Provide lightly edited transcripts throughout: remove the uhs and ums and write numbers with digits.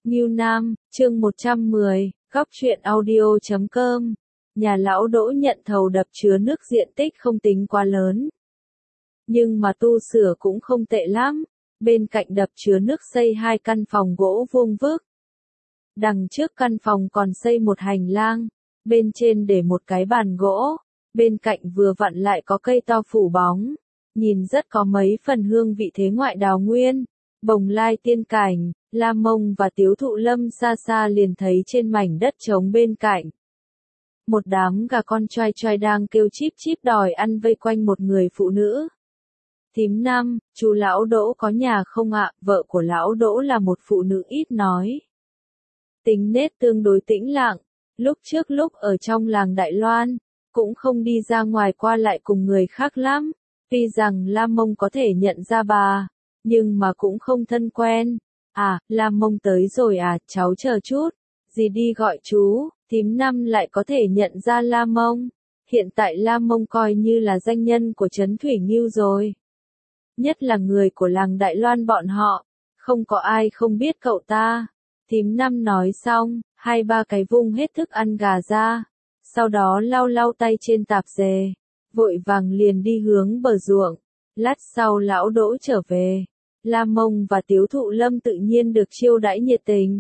Ngưu Nam, chương 110, góc truyện audio.com. Nhà lão Đỗ nhận thầu đập chứa nước diện tích không tính quá lớn. Nhưng mà tu sửa cũng không tệ lắm. Bên cạnh đập chứa nước xây 2 căn phòng gỗ vuông vức. Đằng trước căn phòng còn xây một hành lang. Bên trên để một cái bàn gỗ. Bên cạnh vừa vặn lại có cây to phủ bóng. Nhìn rất có mấy phần hương vị thế ngoại đào nguyên. Bồng lai tiên cảnh, La Mông và Tiếu Thụ Lâm xa xa liền thấy trên mảnh đất trống bên cạnh. Một đám gà con choai choai đang kêu chíp chíp đòi ăn vây quanh một người phụ nữ. Thím Năm, chú lão Đỗ có nhà không ạ? Vợ của lão Đỗ là một phụ nữ ít nói. Tính nết tương đối tĩnh lặng, lúc ở trong làng Đại Loan, cũng không đi ra ngoài qua lại cùng người khác lắm. Tuy rằng La Mông có thể nhận ra bà, nhưng mà cũng không thân quen. À, La Mông tới rồi à, cháu chờ chút. Dì đi gọi chú. Thím Năm lại có thể nhận ra La Mông. Hiện tại La Mông coi như là danh nhân của Trấn Thủy Ngưu rồi. Nhất là người của làng Đại Loan bọn họ. Không có ai không biết cậu ta. Thím Năm nói xong, 2-3 cái vung hết thức ăn gà ra. Sau đó lau lau tay trên tạp dề. Vội vàng liền đi hướng bờ ruộng. Lát sau lão Đỗ trở về. La Mông và Tiếu Thụ Lâm tự nhiên được chiêu đãi nhiệt tình.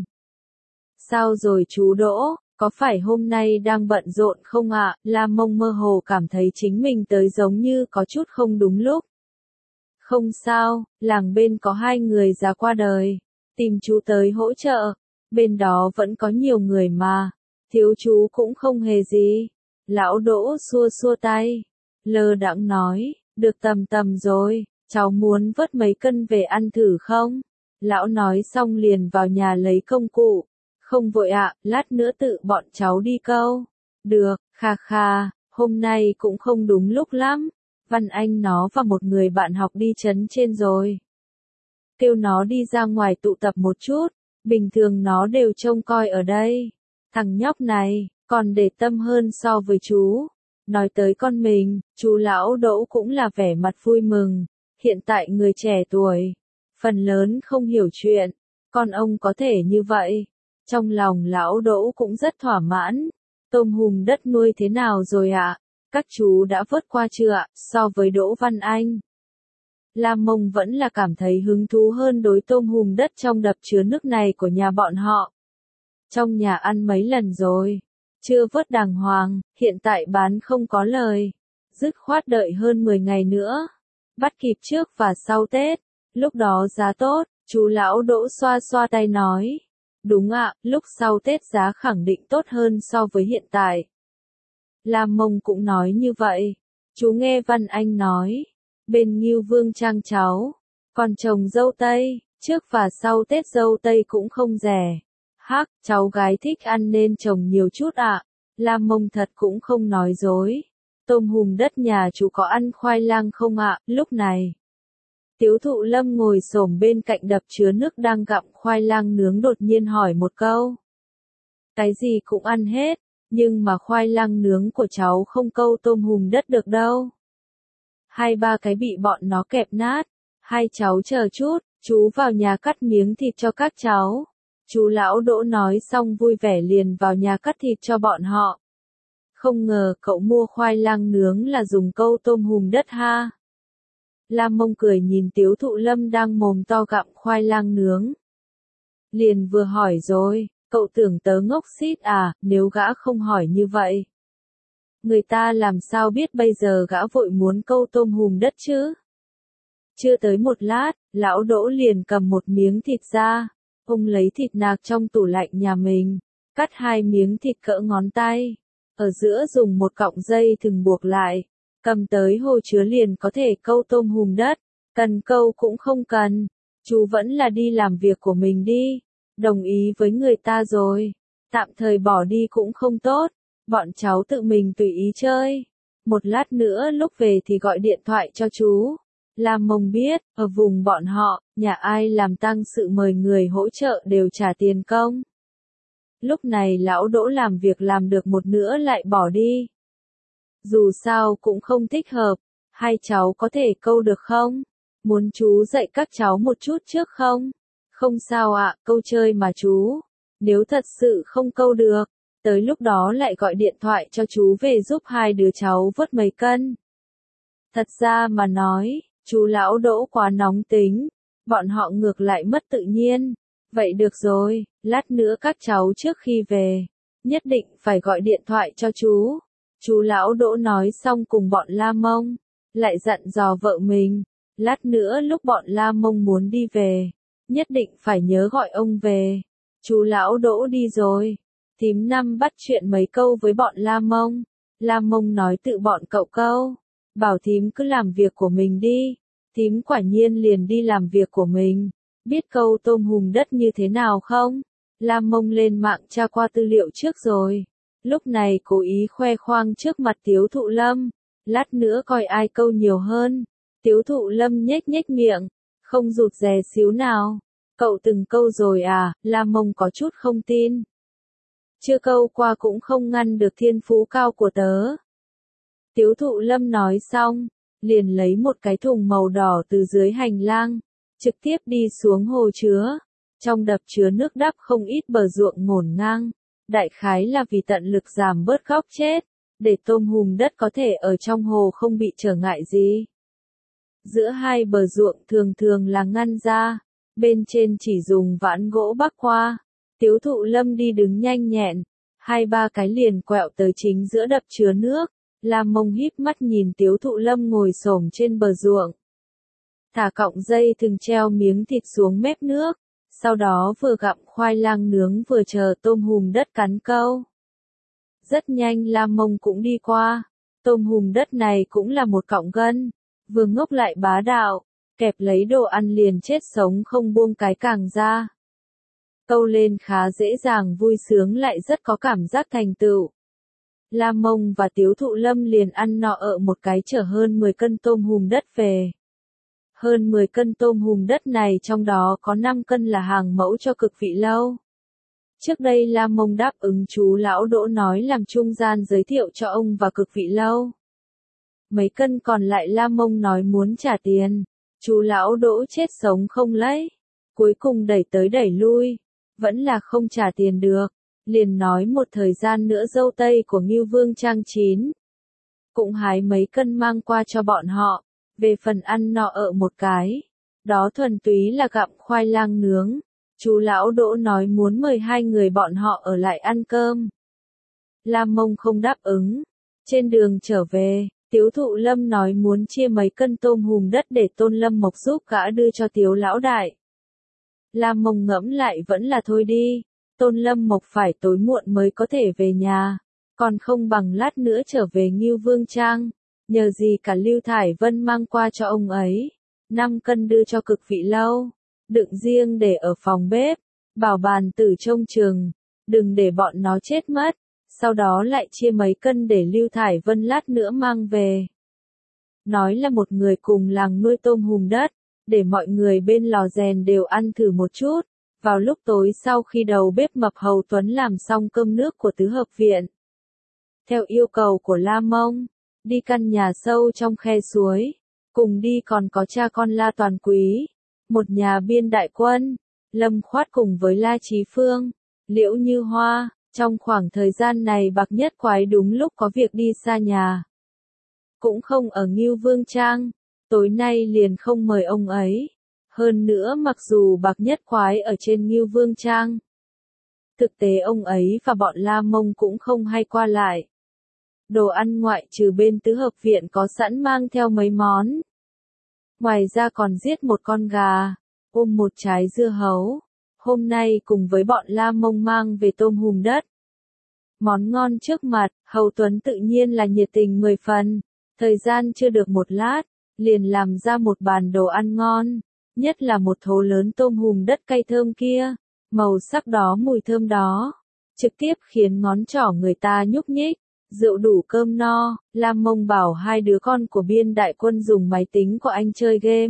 Sao rồi chú Đỗ, có phải hôm nay đang bận rộn không ạ? La Mông mơ hồ cảm thấy chính mình tới giống như có chút không đúng lúc. Không sao, làng bên có 2 người già qua đời, tìm chú tới hỗ trợ, bên đó vẫn có nhiều người mà, thiếu chú cũng không hề gì. Lão Đỗ xua xua tay, lơ đãng nói, được tầm rồi. Cháu muốn vớt mấy cân về ăn thử không? Lão nói xong liền vào nhà lấy công cụ. Không vội ạ, lát nữa tự bọn cháu đi câu. Được, kha, hôm nay cũng không đúng lúc lắm. Văn Anh nó và một người bạn học đi trấn trên rồi. Kêu nó đi ra ngoài tụ tập một chút, bình thường nó đều trông coi ở đây. Thằng nhóc này, còn để tâm hơn so với chú. Nói tới con mình, chú lão Đỗ cũng là vẻ mặt vui mừng. Hiện tại người trẻ tuổi, phần lớn không hiểu chuyện, con ông có thể như vậy. Trong lòng lão Đỗ cũng rất thỏa mãn. Tôm hùm đất nuôi thế nào rồi ạ? Các chú đã vớt qua chưa ạ? So với Đỗ Văn Anh, La Mông vẫn là cảm thấy hứng thú hơn đối tôm hùm đất trong đập chứa nước này của nhà bọn họ. Trong nhà ăn mấy lần rồi, chưa vớt đàng hoàng, hiện tại bán không có lời. Dứt khoát đợi hơn 10 ngày nữa. Bắt kịp trước và sau Tết, lúc đó giá tốt, chú lão Đỗ xoa xoa tay nói. Đúng ạ, lúc sau Tết giá khẳng định tốt hơn so với hiện tại. La Mông cũng nói như vậy. Chú nghe Văn Anh nói, bên Ngưu Vương Trang cháu, còn trồng dâu tây, trước và sau Tết dâu tây cũng không rẻ. Hắc, cháu gái thích ăn nên trồng nhiều chút ạ. La Mông thật cũng không nói dối. Tôm hùm đất nhà chú có ăn khoai lang không ạ? Lúc này, Tiếu Thụ Lâm ngồi xổm bên cạnh đập chứa nước đang gặm khoai lang nướng đột nhiên hỏi một câu. Cái gì cũng ăn hết, nhưng mà khoai lang nướng của cháu không câu tôm hùm đất được đâu. 2-3 cái bị bọn nó kẹp nát. Hai cháu chờ chút, chú vào nhà cắt miếng thịt cho các cháu. Chú lão Đỗ nói xong vui vẻ liền vào nhà cắt thịt cho bọn họ. Không ngờ cậu mua khoai lang nướng là dùng câu tôm hùm đất ha. La Mông cười nhìn Tiếu Thụ Lâm đang mồm to gặm khoai lang nướng. Liền vừa hỏi rồi, cậu tưởng tớ ngốc xít à, nếu gã không hỏi như vậy. Người ta làm sao biết bây giờ gã vội muốn câu tôm hùm đất chứ? Chưa tới một lát, lão Đỗ liền cầm một miếng thịt ra. Ông lấy thịt nạc trong tủ lạnh nhà mình, cắt 2 miếng thịt cỡ ngón tay. Ở giữa dùng một cọng dây thừng buộc lại, cầm tới hồ chứa liền có thể câu tôm hùm đất, cần câu cũng không cần, chú vẫn là đi làm việc của mình đi, đồng ý với người ta rồi, tạm thời bỏ đi cũng không tốt, bọn cháu tự mình tùy ý chơi, một lát nữa lúc về thì gọi điện thoại cho chú. La Mông biết, ở vùng bọn họ, nhà ai làm tang sự mời người hỗ trợ đều trả tiền công. Lúc này lão Đỗ làm việc làm được một nửa lại bỏ đi. Dù sao cũng không thích hợp, 2 cháu có thể câu được không? Muốn chú dạy các cháu một chút trước không? Không sao ạ, câu chơi mà chú. Nếu thật sự không câu được, tới lúc đó lại gọi điện thoại cho chú về giúp hai đứa cháu vớt mấy cân. Thật ra mà nói, chú lão Đỗ quá nóng tính, bọn họ ngược lại mất tự nhiên. Vậy được rồi, lát nữa các cháu trước khi về, nhất định phải gọi điện thoại cho chú. Chú lão Đỗ nói xong cùng bọn La Mông, lại dặn dò vợ mình, lát nữa lúc bọn La Mông muốn đi về, nhất định phải nhớ gọi ông về. Chú lão Đỗ đi rồi, thím Năm bắt chuyện mấy câu với bọn La Mông. La Mông nói tự bọn cậu câu, bảo thím cứ làm việc của mình đi. Thím quả nhiên liền đi làm việc của mình. Biết câu tôm hùm đất như thế nào không? La Mông lên mạng tra qua tư liệu trước rồi. Lúc này cố ý khoe khoang trước mặt Tiếu Thụ Lâm. Lát nữa coi ai câu nhiều hơn. Tiếu Thụ Lâm nhếch nhếch miệng, không rụt rè xíu nào. Cậu từng câu rồi à? La Mông có chút không tin. Chưa câu qua cũng không ngăn được thiên phú cao của tớ. Tiếu Thụ Lâm nói xong, liền lấy một cái thùng màu đỏ từ dưới hành lang, trực tiếp đi xuống hồ chứa. Trong đập chứa nước đắp không ít bờ ruộng ngổn ngang, đại khái là vì tận lực giảm bớt góc chết, để tôm hùm đất có thể ở trong hồ không bị trở ngại gì. Giữa hai bờ ruộng thường thường là ngăn ra, bên trên chỉ dùng vãn gỗ bắc qua. Tiếu Thụ Lâm đi đứng nhanh nhẹn, 2-3 cái liền quẹo tới chính giữa đập chứa nước. La Mông híp mắt nhìn Tiếu Thụ Lâm ngồi xổm trên bờ ruộng, thả cọng dây thừng treo miếng thịt xuống mép nước, sau đó vừa gặm khoai lang nướng vừa chờ tôm hùm đất cắn câu. Rất nhanh La Mông cũng đi qua, tôm hùm đất này cũng là một cọng gân, vừa ngốc lại bá đạo, kẹp lấy đồ ăn liền chết sống không buông cái càng ra. Câu lên khá dễ dàng vui sướng lại rất có cảm giác thành tựu. La Mông và Tiếu Thụ Lâm liền ăn no ở một cái chở hơn 10 cân tôm hùm đất về. Hơn 10 cân tôm hùm đất này trong đó có 5 cân là hàng mẫu cho Cực Vị Lâu. Trước đây La Mông đáp ứng chú lão Đỗ nói làm trung gian giới thiệu cho ông và Cực Vị Lâu. Mấy cân còn lại La Mông nói muốn trả tiền, chú lão Đỗ chết sống không lấy. Cuối cùng đẩy tới đẩy lui, vẫn là không trả tiền được. Liền nói một thời gian nữa dâu tây của Ngưu Vương Trang chín, cũng hái mấy cân mang qua cho bọn họ, về phần ăn no ở một cái, đó thuần túy là gặm khoai lang nướng. Chú lão Đỗ nói muốn mời 2 người bọn họ ở lại ăn cơm. La Mông không đáp ứng. Trên đường trở về, Tiếu Thụ Lâm nói muốn chia mấy cân tôm hùm đất để Tôn Lâm Mộc giúp gã đưa cho Tiếu lão đại. La Mông ngẫm lại vẫn là thôi đi. Tôn Lâm Mộc phải tối muộn mới có thể về nhà, còn không bằng lát nữa trở về Ngưu Vương Trang, nhờ gì cả Lưu Thải Vân mang qua cho ông ấy. 5 cân đưa cho Cực Vị Lâu, đựng riêng để ở phòng bếp, bảo bàn tử trông chừng, đừng để bọn nó chết mất, sau đó lại chia mấy cân để Lưu Thải Vân lát nữa mang về. Nói là một người cùng làng nuôi tôm hùm đất, để mọi người bên lò rèn đều ăn thử một chút. Vào lúc tối sau khi đầu bếp mập Hầu Tuấn làm xong cơm nước của tứ hợp viện, theo yêu cầu của La Mông, đi căn nhà sâu trong khe suối, cùng đi còn có cha con La Toàn Quý, một nhà biên đại quân, Lâm Khoát cùng với La Chí Phương, Liễu Như Hoa. Trong khoảng thời gian này Bạc Nhất Quái đúng lúc có việc đi xa nhà, cũng không ở Ngưu Vương Trang, tối nay liền không mời ông ấy. Hơn nữa mặc dù Bạc Nhất Quái ở trên Ngưu Vương Trang, thực tế ông ấy và bọn La Mông cũng không hay qua lại. Đồ ăn ngoại trừ bên tứ hợp viện có sẵn mang theo mấy món. Ngoài ra còn giết một con gà, ôm một trái dưa hấu. Hôm nay cùng với bọn La Mông mang về tôm hùm đất. Món ngon trước mặt, Hầu Tuấn tự nhiên là nhiệt tình 10 phần. Thời gian chưa được một lát, liền làm ra một bàn đồ ăn ngon. Nhất là một thố lớn tôm hùm đất cay thơm kia, màu sắc đó mùi thơm đó, trực tiếp khiến ngón trỏ người ta nhúc nhích. Rượu đủ cơm no, La Mông bảo 2 đứa con của biên đại quân dùng máy tính của anh chơi game.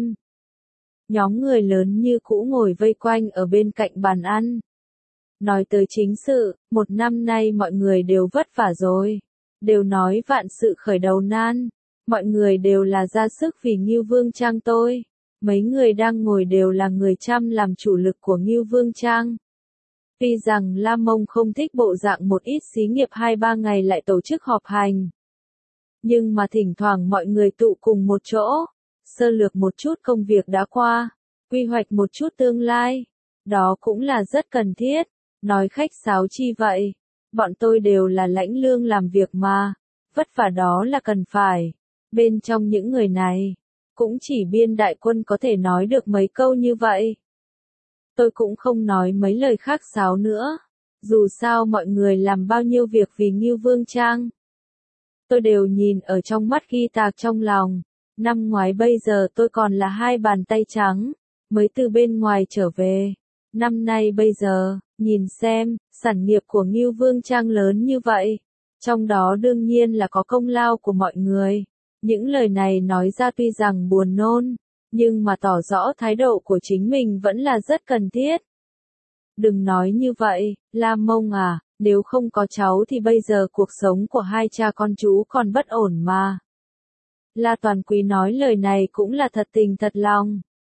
Nhóm người lớn như cũ ngồi vây quanh ở bên cạnh bàn ăn. Nói tới chính sự, 1 năm nay mọi người đều vất vả rồi. Đều nói vạn sự khởi đầu nan. Mọi người đều là ra sức vì Ngưu Vương Trang tôi. Mấy người đang ngồi đều là người chăm làm chủ lực của Ngưu Vương Trang. Tuy rằng La Mông không thích bộ dạng một ít xí nghiệp 2-3 ngày lại tổ chức họp hành. Nhưng mà thỉnh thoảng mọi người tụ cùng một chỗ, sơ lược một chút công việc đã qua, quy hoạch một chút tương lai. Đó cũng là rất cần thiết, nói khách sáo chi vậy. Bọn tôi đều là lãnh lương làm việc mà, vất vả đó là cần phải. Bên trong những người này, cũng chỉ Biên đại quân có thể nói được mấy câu như vậy. Tôi cũng không nói mấy lời khác sáo nữa. Dù sao mọi người làm bao nhiêu việc vì Ngưu Vương Trang. Tôi đều nhìn ở trong mắt ghi tạc trong lòng. Năm ngoái bây giờ tôi còn là 2 bàn tay trắng, mới từ bên ngoài trở về. Năm nay bây giờ, nhìn xem, sản nghiệp của Ngưu Vương Trang lớn như vậy. Trong đó đương nhiên là có công lao của mọi người. Những lời này nói ra tuy rằng buồn nôn, nhưng mà tỏ rõ thái độ của chính mình vẫn là rất cần thiết. Đừng nói như vậy, La Mông à, nếu không có cháu thì bây giờ cuộc sống của hai cha con chú còn bất ổn mà. La Toàn Quý nói lời này cũng là thật tình thật lòng.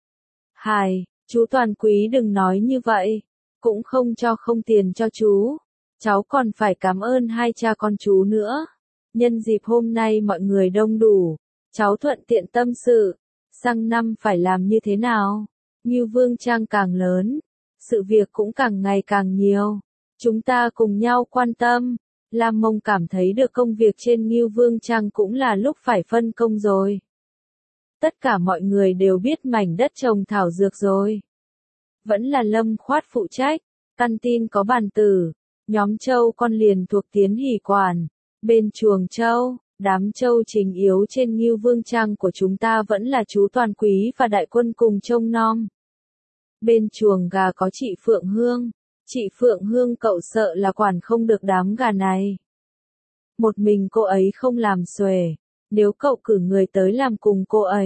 Hài, chú Toàn Quý đừng nói như vậy, cũng không cho không tiền cho chú. Cháu còn phải cảm ơn hai cha con chú nữa. Nhân dịp hôm nay mọi người đông đủ, cháu thuận tiện tâm sự, sang năm phải làm như thế nào? Ngưu Vương Trang càng lớn, sự việc cũng càng ngày càng nhiều. Chúng ta cùng nhau quan tâm. Lam Mông cảm thấy được công việc trên Ngưu Vương Trang cũng là lúc phải phân công rồi. Tất cả mọi người đều biết mảnh đất trồng thảo dược rồi. Vẫn là Lâm Khoát phụ trách, căn tin có bàn tử, nhóm trâu con liền thuộc Tiến Hỷ quản. Bên chuồng trâu, đám trâu chính yếu trên Ngưu Vương Trang của chúng ta vẫn là chú Toàn Quý và đại quân cùng trông nom. Bên chuồng gà có chị Phượng Hương. Chị Phượng Hương cậu sợ là quản không được đám gà này. Một mình cô ấy không làm xuể. Nếu cậu cử người tới làm cùng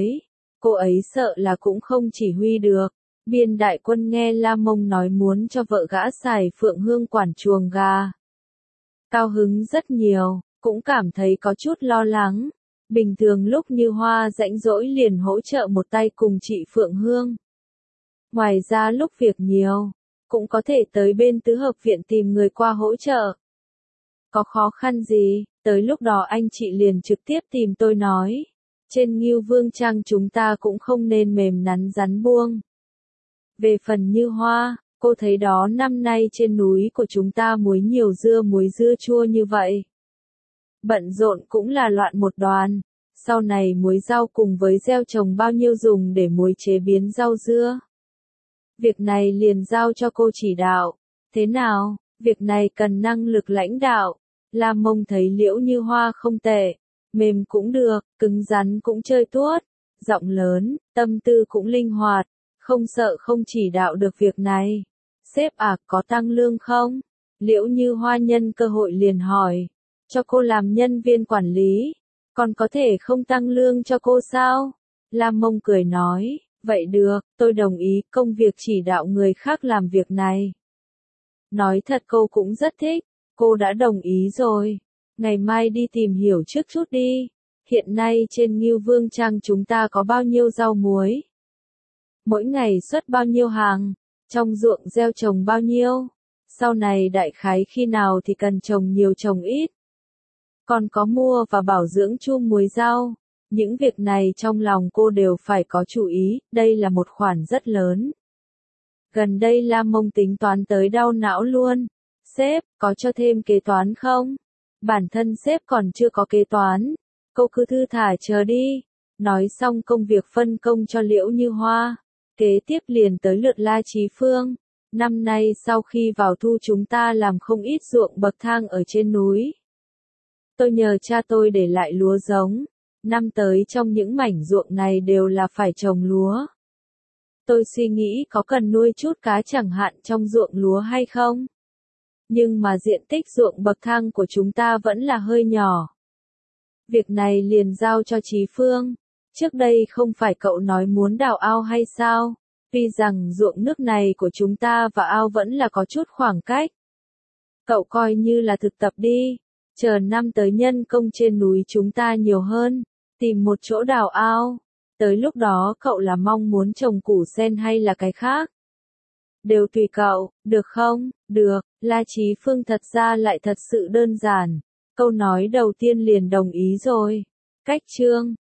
cô ấy sợ là cũng không chỉ huy được. Biên đại quân nghe La Mông nói muốn cho vợ gã xài Phượng Hương quản chuồng gà. Cao hứng rất nhiều, cũng cảm thấy có chút lo lắng. Bình thường lúc Như Hoa rảnh rỗi liền hỗ trợ một tay cùng chị Phượng Hương. Ngoài ra lúc việc nhiều, cũng có thể tới bên tứ hợp viện tìm người qua hỗ trợ. Có khó khăn gì, tới lúc đó anh chị liền trực tiếp tìm tôi nói. Trên Ngưu Vương Trang chúng ta cũng không nên mềm nắn rắn buông. Về phần Như Hoa, cô thấy đó năm nay trên núi của chúng ta muối nhiều muối dưa chua như vậy. Bận rộn cũng là loạn một đoàn. Sau này muối rau cùng với gieo trồng bao nhiêu dùng để muối chế biến rau dưa. Việc này liền giao cho cô chỉ đạo. Thế nào, việc này cần năng lực lãnh đạo. Lam Mông thấy Liễu Như Hoa không tệ. Mềm cũng được, cứng rắn cũng chơi tuốt. Giọng lớn, tâm tư cũng linh hoạt. Không sợ không chỉ đạo được việc này. Sếp à, có tăng lương không? Liễu Như Hoa nhân cơ hội liền hỏi. Cho cô làm nhân viên quản lý. Còn có thể không tăng lương cho cô sao? Lam Mông cười nói. Vậy được, tôi đồng ý công việc chỉ đạo người khác làm việc này. Nói thật cô cũng rất thích, cô đã đồng ý rồi. Ngày mai đi tìm hiểu trước chút đi. Hiện nay trên Ngưu Vương Trang chúng ta có bao nhiêu rau muối? Mỗi ngày xuất bao nhiêu hàng? Trong ruộng gieo trồng bao nhiêu? Sau này đại khái khi nào thì cần trồng nhiều trồng ít? Còn có mua và bảo dưỡng chum muối rau. Những việc này trong lòng cô đều phải có chú ý, đây là một khoản rất lớn. Gần đây Lam Mông tính toán tới đau não luôn. Sếp, có cho thêm kế toán không? Bản thân sếp còn chưa có kế toán. Cô cứ thư thả chờ đi. Nói xong công việc phân công cho Liễu Như Hoa. Kế tiếp liền tới lượt La Chí Phương. Năm nay sau khi vào thu chúng ta làm không ít ruộng bậc thang ở trên núi. Tôi nhờ cha tôi để lại lúa giống. Năm tới trong những mảnh ruộng này đều là phải trồng lúa. Tôi suy nghĩ có cần nuôi chút cá chẳng hạn trong ruộng lúa hay không? Nhưng mà diện tích ruộng bậc thang của chúng ta vẫn là hơi nhỏ. Việc này liền giao cho Chí Phương. Trước đây không phải cậu nói muốn đào ao hay sao? Tuy rằng ruộng nước này của chúng ta và ao vẫn là có chút khoảng cách. Cậu coi như là thực tập đi. Chờ năm tới nhân công trên núi chúng ta nhiều hơn. Tìm một chỗ đào ao. Tới lúc đó cậu là mong muốn trồng củ sen hay là cái khác? Đều tùy cậu, được không? Được, La Chí Phương thật ra lại thật sự đơn giản. Câu nói đầu tiên liền đồng ý rồi. Cách chương